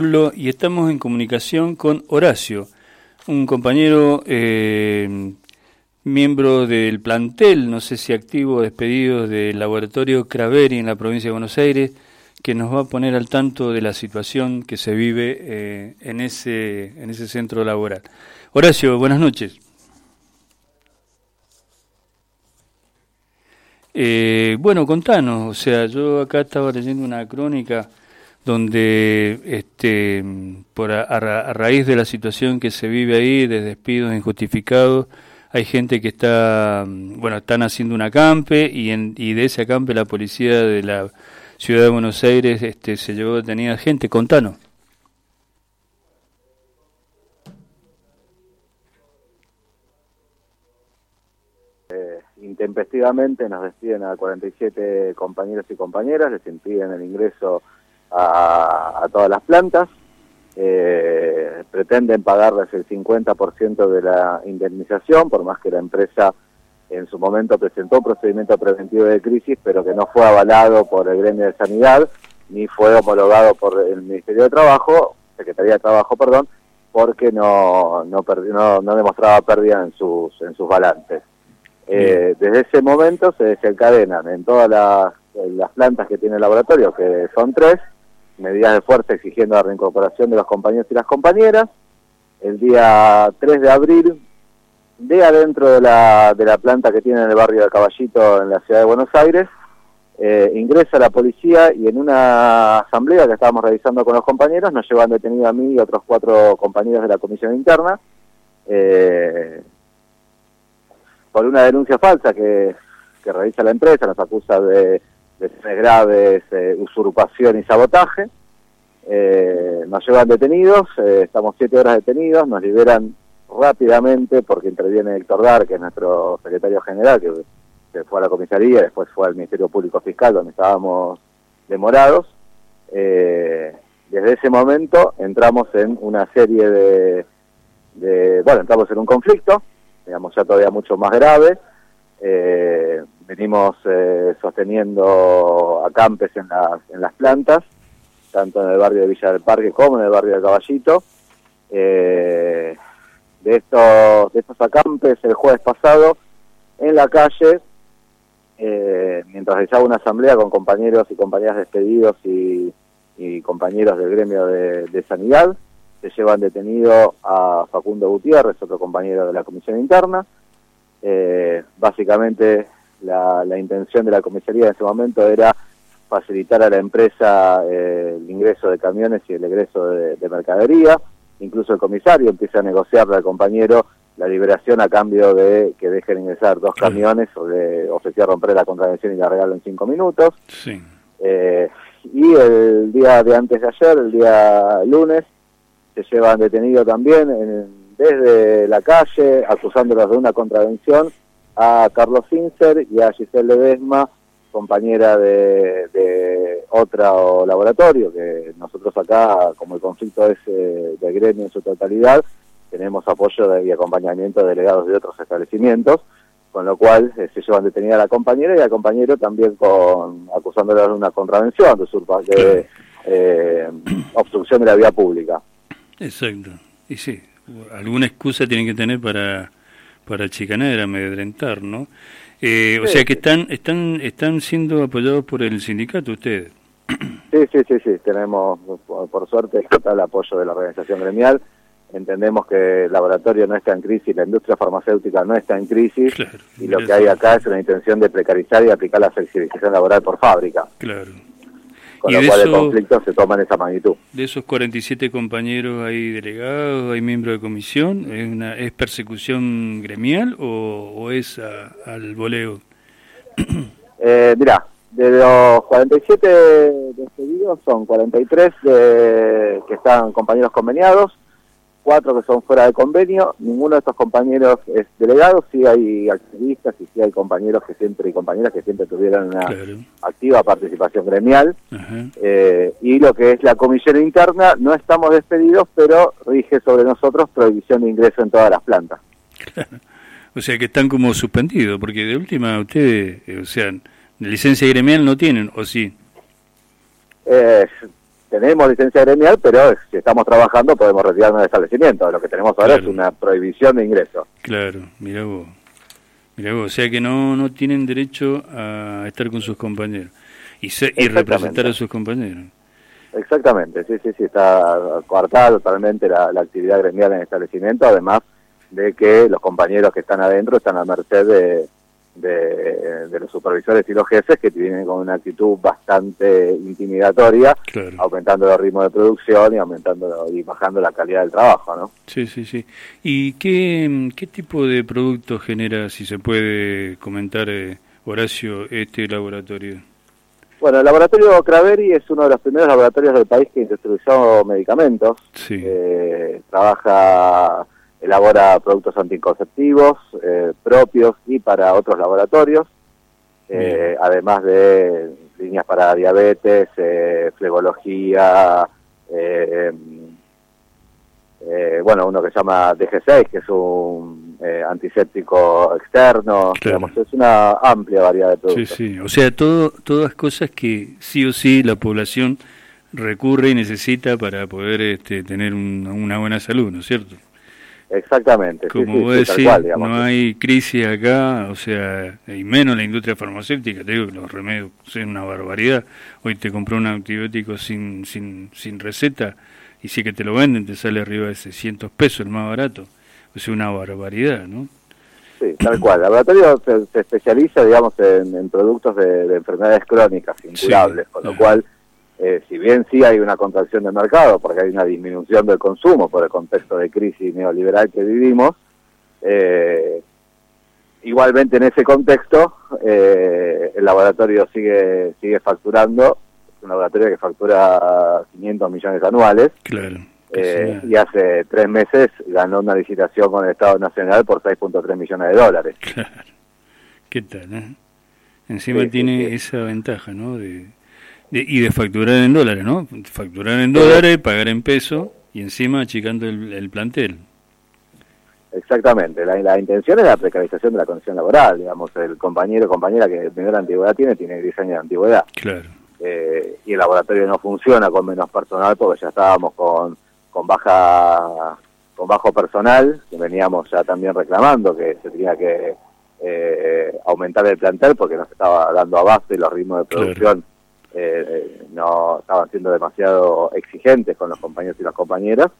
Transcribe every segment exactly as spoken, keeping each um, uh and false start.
Y estamos en comunicación con Horacio, un compañero eh, miembro del plantel, no sé si activo o despedido, del laboratorio Craveri en la provincia de Buenos Aires, que nos va a poner al tanto de la situación que se vive eh, en ese en ese centro laboral. Horacio, buenas noches. Eh, bueno, contanos, o sea, yo acá estaba leyendo una crónica donde este por a, a raíz de la situación que se vive ahí, de despidos injustificados, hay gente que está, bueno, están haciendo un acampe y, en, y de ese acampe la policía de la ciudad de Buenos Aires este, se llevó detenida gente. Contanos. Eh, intempestivamente nos despiden a cuarenta y siete compañeros y compañeras, les impiden el ingreso a, a todas las plantas, eh, pretenden pagarles el cincuenta por ciento de la indemnización, por más que la empresa en su momento presentó un procedimiento preventivo de crisis, pero que no fue avalado por el gremio de sanidad, ni fue homologado por el Ministerio de Trabajo, Secretaría de Trabajo, perdón, porque no, no, no, no demostraba pérdida en sus, en sus balances. Eh, desde ese momento se desencadenan en todas las, en las plantas que tiene el laboratorio, que son tres, medidas de fuerza exigiendo la reincorporación de los compañeros y las compañeras. El día tres de abril, de adentro de la, de la planta que tiene en el barrio de Caballito, en la ciudad de Buenos Aires, eh, ingresa la policía y en una asamblea que estábamos realizando con los compañeros nos llevan detenido a mí y otros cuatro compañeros de la comisión interna, eh, por una denuncia falsa que, que realiza la empresa. Nos acusa de lesiones graves, eh, usurpación y sabotaje. Eh, nos llevan detenidos, eh, estamos siete horas detenidos, nos liberan rápidamente porque interviene Héctor Dar, que es nuestro secretario general, que, que fue a la comisaría, después fue al Ministerio Público Fiscal, donde estábamos demorados. Eh, desde ese momento entramos en una serie de, de, bueno, entramos en un conflicto, digamos ya todavía mucho más grave. Eh, venimos eh, sosteniendo acampes en las, en las plantas, tanto en el barrio de Villa del Parque como en el barrio de Caballito. Eh, de estos de estos acampes, el jueves pasado, en la calle, eh, mientras realizaba una asamblea con compañeros y compañeras despedidos y, y compañeros del gremio de, de sanidad, se llevan detenido a Facundo Gutiérrez, otro compañero de la comisión interna. Eh, básicamente la, la intención de la comisaría en ese momento era facilitar a la empresa eh, el ingreso de camiones y el egreso de, de mercadería. Incluso el comisario empieza a negociarle al compañero la liberación a cambio de que dejen ingresar dos camiones, o de ofrecer romper la contravención y largarlo en cinco minutos. Sí. Eh, y el día de antes de ayer, el día lunes, se llevan detenido también en, desde la calle, acusándolos de una contravención, a Carlos Finzer y a Giselle Ledesma, compañera de, de otro laboratorio, que nosotros acá, como el conflicto es eh, de gremio en su totalidad, tenemos apoyo de, y acompañamiento de delegados de otros establecimientos, con lo cual eh, se llevan detenida a la compañera y al compañero también con acusándolos de una contravención, de, usurpa, de eh, obstrucción de la vía pública. Exacto, y sí, alguna excusa tienen que tener para, para chicanar, amedrentar, ¿no? Eh, o sí, sea que están están están siendo apoyados por el sindicato ustedes. Sí, sí, sí, sí, tenemos, por, por suerte, está el apoyo de la organización gremial. Entendemos que el laboratorio no está en crisis, la industria farmacéutica no está en crisis, claro, y lo que hay acá es una intención de precarizar y aplicar la flexibilización laboral por fábrica. Claro. Con lo cual eso, el conflicto se toma en esa magnitud. De esos cuarenta y siete compañeros hay delegados, hay miembros de comisión, ¿es una es persecución gremial o, o es a, al voleo? Eh, mirá, de los cuarenta y siete despedidos son cuarenta y tres de, que están compañeros conveniados, cuatro que son fuera de convenio. Ninguno de estos compañeros es delegado, sí hay activistas y sí hay compañeros que siempre y compañeras que siempre tuvieron una claro. activa participación gremial. Eh, y lo que es la comisión interna, no estamos despedidos, pero rige sobre nosotros prohibición de ingreso en todas las plantas. Claro. O sea que están como suspendidos, porque de última ustedes, eh, o sea, licencia gremial no tienen, ¿o sí? Eh, tenemos licencia gremial, pero si estamos trabajando podemos retirarnos del establecimiento. Lo que tenemos ahora claro. es una prohibición de ingreso. Claro, mirá vos. Mirá vos, o sea que no, no tienen derecho a estar con sus compañeros y, se, y representar a sus compañeros. Exactamente, sí, sí, sí, está coartada totalmente la, la actividad gremial en el establecimiento, además de que los compañeros que están adentro están a merced de, de, de los supervisores y los jefes, que vienen con una actitud bastante intimidatoria, claro, aumentando los ritmos de producción y aumentando y bajando la calidad del trabajo, ¿no? Sí, sí, sí. ¿Y qué, qué tipo de productos genera, si se puede comentar, eh, Horacio, este laboratorio? Bueno, el laboratorio Craveri es uno de los primeros laboratorios del país que industrializó medicamentos. Sí. Eh, trabaja, elabora productos anticonceptivos eh, propios y para otros laboratorios, eh, además de líneas para diabetes, eh, flebología, eh, eh, bueno, uno que se llama D G seis, que es un eh, antiséptico externo, claro, digamos, es una amplia variedad de productos. Sí, sí, o sea, todo, todas cosas que sí o sí la población recurre y necesita para poder este, tener un, una buena salud, ¿no es cierto? Exactamente. Como sí, vos sí, decís, cual, no hay crisis acá, o sea, y menos la industria farmacéutica, te digo que los remedios son una barbaridad. Hoy te compró un antibiótico sin, sin, sin receta, y si que te lo venden te sale arriba de seiscientos pesos el más barato. O sea, una barbaridad, ¿no? Sí, tal cual. El laboratorio se, se especializa, digamos, en, en productos de, de enfermedades crónicas incurables, sí, con lo cual, eh, si bien sí hay una contracción del mercado, porque hay una disminución del consumo por el contexto de crisis neoliberal que vivimos, eh, igualmente en ese contexto eh, el laboratorio sigue sigue facturando. Un laboratorio que factura quinientos millones anuales. Claro. Eh, y hace tres meses ganó una licitación con el Estado Nacional por seis punto tres millones de dólares. Claro. ¿Qué tal, eh? Encima sí, tiene sí, sí. esa ventaja, ¿no? De, de, y de facturar en dólares, ¿no? Facturar en dólares, pagar en peso y encima achicando el, el plantel. Exactamente. La, la intención es la precarización de la condición laboral. Digamos, el compañero o compañera que menor antigüedad tiene, tiene diez años de antigüedad. Claro. Eh, y el laboratorio no funciona con menos personal porque ya estábamos con, con baja con bajo personal, que veníamos ya también reclamando que se tenía que eh, aumentar el plantel porque nos estaba dando abasto y los ritmos de producción, claro, eh, no estaban siendo demasiado exigentes con los compañeros y las compañeras.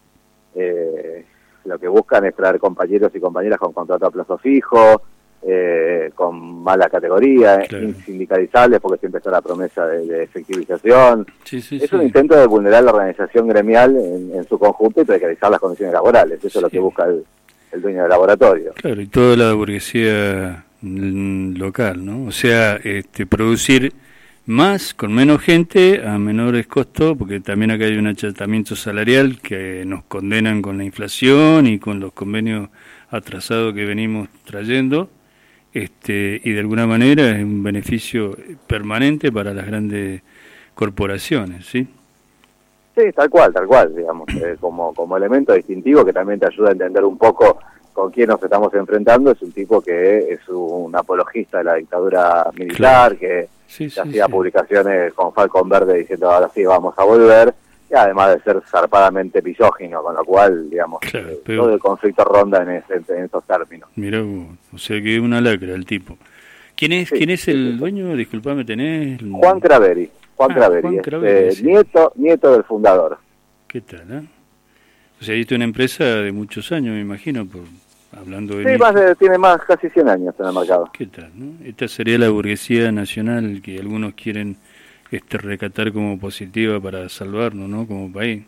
Eh, lo que buscan es traer compañeros y compañeras con contrato a plazo fijo, Eh, con mala categoría, claro, sindicalizables, porque siempre está la promesa de, de efectivización. Sí, sí, es sí. un intento de vulnerar la organización gremial en, en su conjunto y precarizar las condiciones laborales. Eso sí. es lo que busca el, el dueño del laboratorio. Claro, y toda la burguesía local, ¿no? O sea, este, producir más con menos gente a menores costos, porque también acá hay un achatamiento salarial que nos condenan con la inflación y con los convenios atrasados que venimos trayendo. Este, y de alguna manera es un beneficio permanente para las grandes corporaciones, ¿sí? Sí, tal cual, tal cual, digamos, eh, como, como elemento distintivo que también te ayuda a entender un poco con quién nos estamos enfrentando. Es un tipo que es un apologista de la dictadura militar, claro, que, sí, sí, hacía sí. publicaciones con Falcón Verde diciendo ahora sí vamos a volver, y además de ser zarpadamente misógino, con lo cual, digamos, claro, eh, todo el conflicto ronda en, ese, en esos términos. Mirá vos, o sea que es una lacra el tipo. ¿Quién es sí, quién es el sí, dueño? Disculpame, tenés... Juan Craveri, Juan ah, Craveri, Juan Craveri, este, sí. nieto, nieto del fundador. ¿Qué tal, eh? O sea, esto es una empresa de muchos años, me imagino, por hablando de... Sí, más de, tiene más, casi cien años en el mercado. ¿Qué tal, no? Esta sería la burguesía nacional que algunos quieren... este recatar como positiva para salvarnos, ¿no? Como país.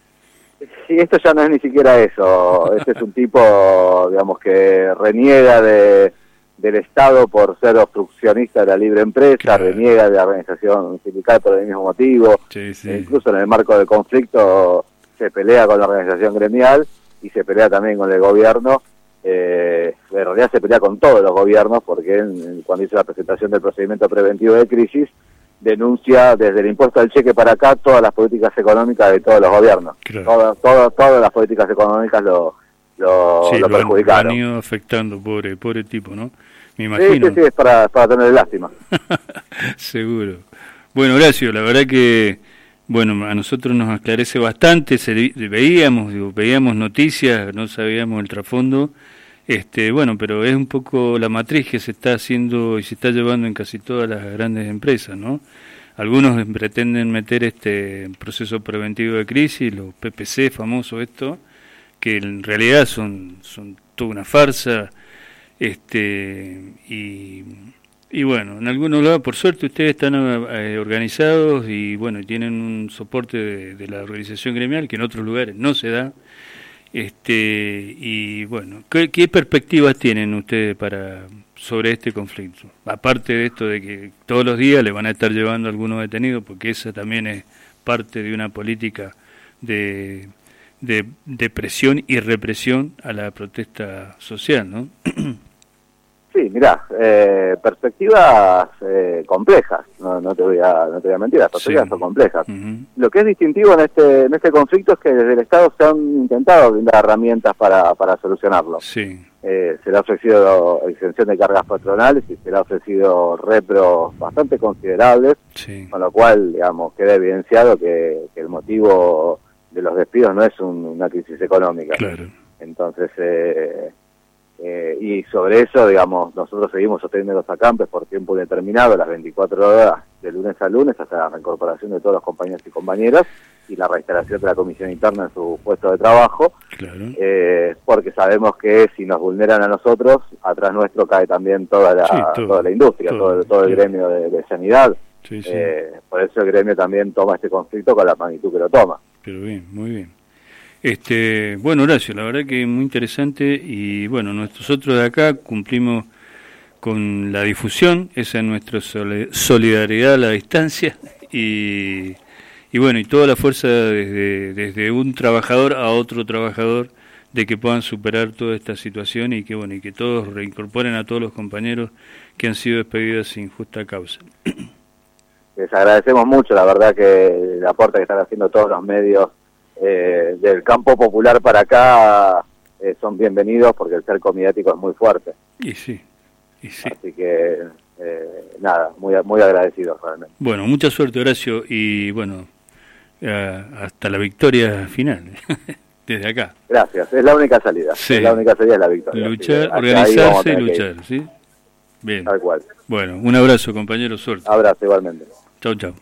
Sí, esto ya no es ni siquiera eso. Este es un tipo, digamos, que reniega de del Estado por ser obstruccionista de la libre empresa, claro, reniega de la organización sindical por el mismo motivo. Sí, sí. E incluso en el marco del conflicto se pelea con la organización gremial y se pelea también con el gobierno. Eh, en realidad se pelea con todos los gobiernos porque en, cuando hizo la presentación del procedimiento preventivo de crisis denuncia desde el impuesto al cheque para acá todas las políticas económicas de todos los gobiernos. Claro. Todas, todas, todas las políticas económicas lo, lo, sí, lo perjudicaron. Lo han ido afectando, pobre, pobre tipo, ¿no? Me imagino. Sí, sí, sí, es para, para tener lástima. Seguro. Bueno, Horacio, la verdad que Bueno, a nosotros nos aclarece bastante, se, veíamos, digo, veíamos noticias, no sabíamos el trasfondo, este, bueno, pero es un poco la matriz que se está haciendo y se está llevando en casi todas las grandes empresas, ¿no? Algunos pretenden meter este proceso preventivo de crisis, los P P C famosos esto, que en realidad son, son toda una farsa, este, y... Y bueno, en algunos lados, por suerte, ustedes están eh, organizados y bueno, tienen un soporte de, de la organización gremial que en otros lugares no se da. Este y bueno, ¿qué, qué perspectivas tienen ustedes para sobre este conflicto? Aparte de esto de que todos los días le van a estar llevando a algunos detenidos, porque esa también es parte de una política de, de, de presión y represión a la protesta social, ¿no? Sí, mirá, eh, perspectivas eh, complejas, no, no te voy a no te voy a mentir, las perspectivas sí. son complejas. Uh-huh. Lo que es distintivo en este en este conflicto es que desde el Estado se han intentado brindar herramientas para, para solucionarlo. Sí. Eh, se le ha ofrecido exención de cargas patronales y se le ha ofrecido repros bastante considerables, sí. con lo cual, digamos, queda evidenciado que, que el motivo de los despidos no es un, una crisis económica. Claro. Entonces... Eh, Eh, y sobre eso, digamos, nosotros seguimos sosteniendo los acampes por tiempo indeterminado, las veinticuatro horas de lunes a lunes, hasta la reincorporación de todos los compañeros y compañeras y la reinstalación de la comisión interna en su puesto de trabajo, claro. eh, porque sabemos que si nos vulneran a nosotros, atrás nuestro cae también toda la, sí, todo, toda la industria, todo, todo, todo el gremio de, de sanidad. Sí, sí. Eh, por eso el gremio también toma este conflicto con la magnitud que lo toma. Pero bien, muy bien. Este, bueno, Horacio, la verdad que es muy interesante y bueno, nosotros de acá cumplimos con la difusión, esa es nuestra solidaridad a la distancia y, y bueno, y toda la fuerza desde, desde un trabajador a otro trabajador de que puedan superar toda esta situación y que bueno, y que todos reincorporen a todos los compañeros que han sido despedidos sin justa causa. Les agradecemos mucho, la verdad que el aporte que están haciendo todos los medios Eh, del campo popular para acá eh, son bienvenidos porque el cerco mediático es muy fuerte. Y sí, y sí. Así que, eh, nada, muy muy agradecidos realmente. Bueno, mucha suerte, Horacio, y bueno, eh, hasta la victoria final, desde acá. Gracias, es la única salida. Sí. Es la única salida, es la victoria. Luchar, organizarse y luchar, ¿sí? Bien. Tal cual. Bueno, un abrazo, compañero, suerte. Abrazo, igualmente. Chau, chau.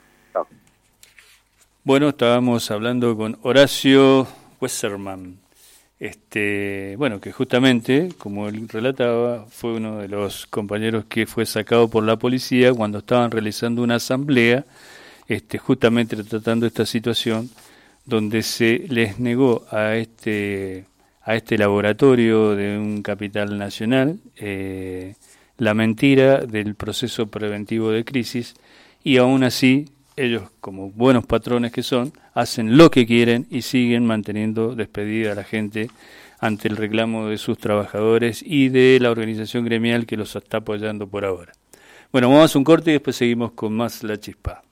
Bueno, estábamos hablando con Horacio Weserman, este, bueno, que justamente, como él relataba, fue uno de los compañeros que fue sacado por la policía cuando estaban realizando una asamblea, este, justamente tratando esta situación, donde se les negó a este, a este laboratorio de un capital nacional eh, la mentira del proceso preventivo de crisis, y aún así ellos, como buenos patrones que son, hacen lo que quieren y siguen manteniendo despedida a la gente ante el reclamo de sus trabajadores y de la organización gremial que los está apoyando por ahora. Bueno, vamos a un corte y después seguimos con más La Chispa.